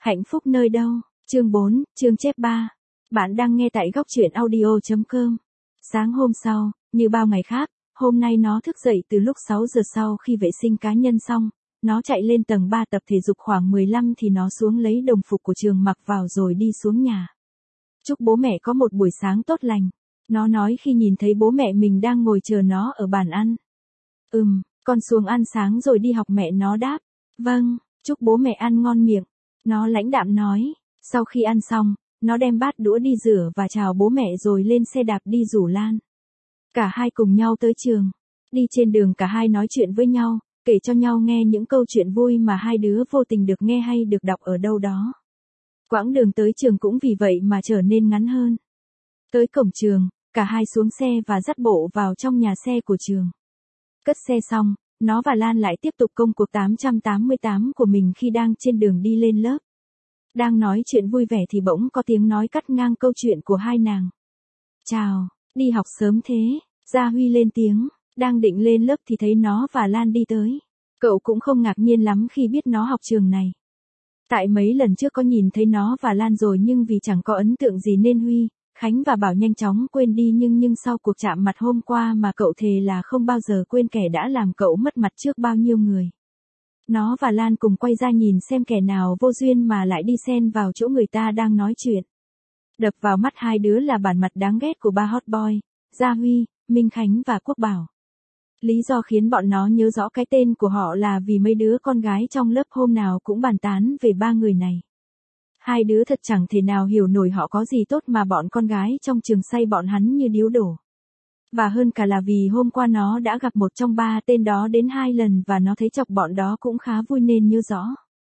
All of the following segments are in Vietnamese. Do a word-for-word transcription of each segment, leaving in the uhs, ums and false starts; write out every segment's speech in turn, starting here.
Hạnh phúc nơi đâu? Chương bốn, chương chép ba. Bạn đang nghe tại góc truyện audio chấm com. Sáng hôm sau, như bao ngày khác, hôm nay nó thức dậy từ lúc sáu giờ sau khi vệ sinh cá nhân xong, nó chạy lên tầng ba tập thể dục khoảng mười lăm thì nó xuống lấy đồng phục của trường mặc vào rồi đi xuống nhà. Chúc bố mẹ có một buổi sáng tốt lành. Nó nói khi nhìn thấy bố mẹ mình đang ngồi chờ nó ở bàn ăn. Ừm, con xuống ăn sáng rồi đi học, mẹ nó đáp. Vâng, chúc bố mẹ ăn ngon miệng. Nó lãnh đạm nói. Sau khi ăn xong, nó đem bát đũa đi rửa và chào bố mẹ rồi lên xe đạp đi rủ Lan. Cả hai cùng nhau tới trường. Đi trên đường cả hai nói chuyện với nhau, kể cho nhau nghe những câu chuyện vui mà hai đứa vô tình được nghe hay được đọc ở đâu đó. Quãng đường tới trường cũng vì vậy mà trở nên ngắn hơn. Tới cổng trường, cả hai xuống xe và dắt bộ vào trong nhà xe của trường. Cất xe xong, nó và Lan lại tiếp tục công cuộc tám trăm tám mươi tám của mình khi đang trên đường đi lên lớp. Đang nói chuyện vui vẻ thì bỗng có tiếng nói cắt ngang câu chuyện của hai nàng. Chào, đi học sớm thế, Gia Huy lên tiếng, đang định lên lớp thì thấy nó và Lan đi tới. Cậu cũng không ngạc nhiên lắm khi biết nó học trường này. Tại mấy lần trước có nhìn thấy nó và Lan rồi nhưng vì chẳng có ấn tượng gì nên Huy, Khánh và Bảo nhanh chóng quên đi nhưng nhưng sau cuộc chạm mặt hôm qua mà cậu thề là không bao giờ quên kẻ đã làm cậu mất mặt trước bao nhiêu người. Nó và Lan cùng quay ra nhìn xem kẻ nào vô duyên mà lại đi xen vào chỗ người ta đang nói chuyện. Đập vào mắt hai đứa là bản mặt đáng ghét của ba hot boy, Gia Huy, Minh Khánh và Quốc Bảo. Lý do khiến bọn nó nhớ rõ cái tên của họ là vì mấy đứa con gái trong lớp hôm nào cũng bàn tán về ba người này. Hai đứa thật chẳng thể nào hiểu nổi họ có gì tốt mà bọn con gái trong trường say bọn hắn như điếu đổ. Và hơn cả là vì hôm qua nó đã gặp một trong ba tên đó đến hai lần và nó thấy chọc bọn đó cũng khá vui nên nhớ rõ.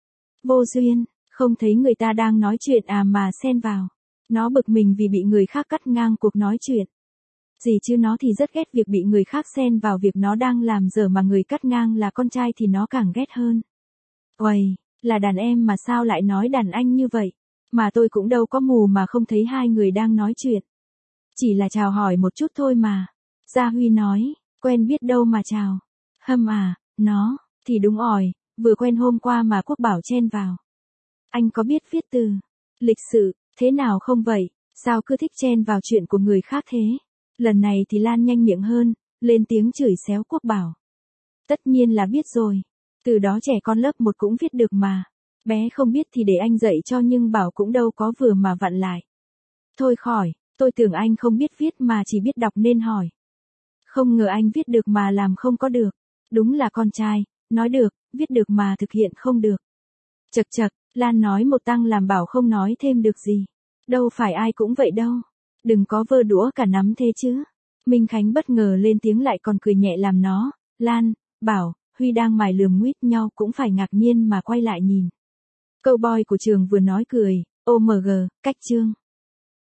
Vô duyên, không thấy người ta đang nói chuyện à mà xen vào. Nó bực mình vì bị người khác cắt ngang cuộc nói chuyện. Gì chứ nó thì rất ghét việc bị người khác xen vào việc nó đang làm giờ mà người cắt ngang là con trai thì nó càng ghét hơn. Uầy, là đàn em mà sao lại nói đàn anh như vậy? Mà tôi cũng đâu có mù mà không thấy hai người đang nói chuyện. Chỉ là chào hỏi một chút thôi mà. Gia Huy nói, quen biết đâu mà chào. Hâm à, nó, thì đúng ỏi, vừa quen hôm qua mà Quốc Bảo chen vào. Anh có biết viết từ, lịch sự, thế nào không vậy? Sao cứ thích chen vào chuyện của người khác thế? Lần này thì Lan nhanh miệng hơn, lên tiếng chửi xéo Quốc Bảo. Tất nhiên là biết rồi. Từ đó trẻ con lớp một cũng viết được mà. Bé không biết thì để anh dạy cho nhưng Bảo cũng đâu có vừa mà vặn lại. Thôi khỏi, tôi tưởng anh không biết viết mà chỉ biết đọc nên hỏi. Không ngờ anh viết được mà làm không có được. Đúng là con trai, nói được, viết được mà thực hiện không được. Chật chật, Lan nói một tăng làm Bảo không nói thêm được gì. Đâu phải ai cũng vậy đâu. Đừng có vơ đũa cả nắm thế chứ. Minh Khánh bất ngờ lên tiếng lại còn cười nhẹ làm nó, Lan, Bảo, Huy đang mải lườm nguýt nhau cũng phải ngạc nhiên mà quay lại nhìn. Câu boy của trường vừa nói cười, ô em giê, cách chương.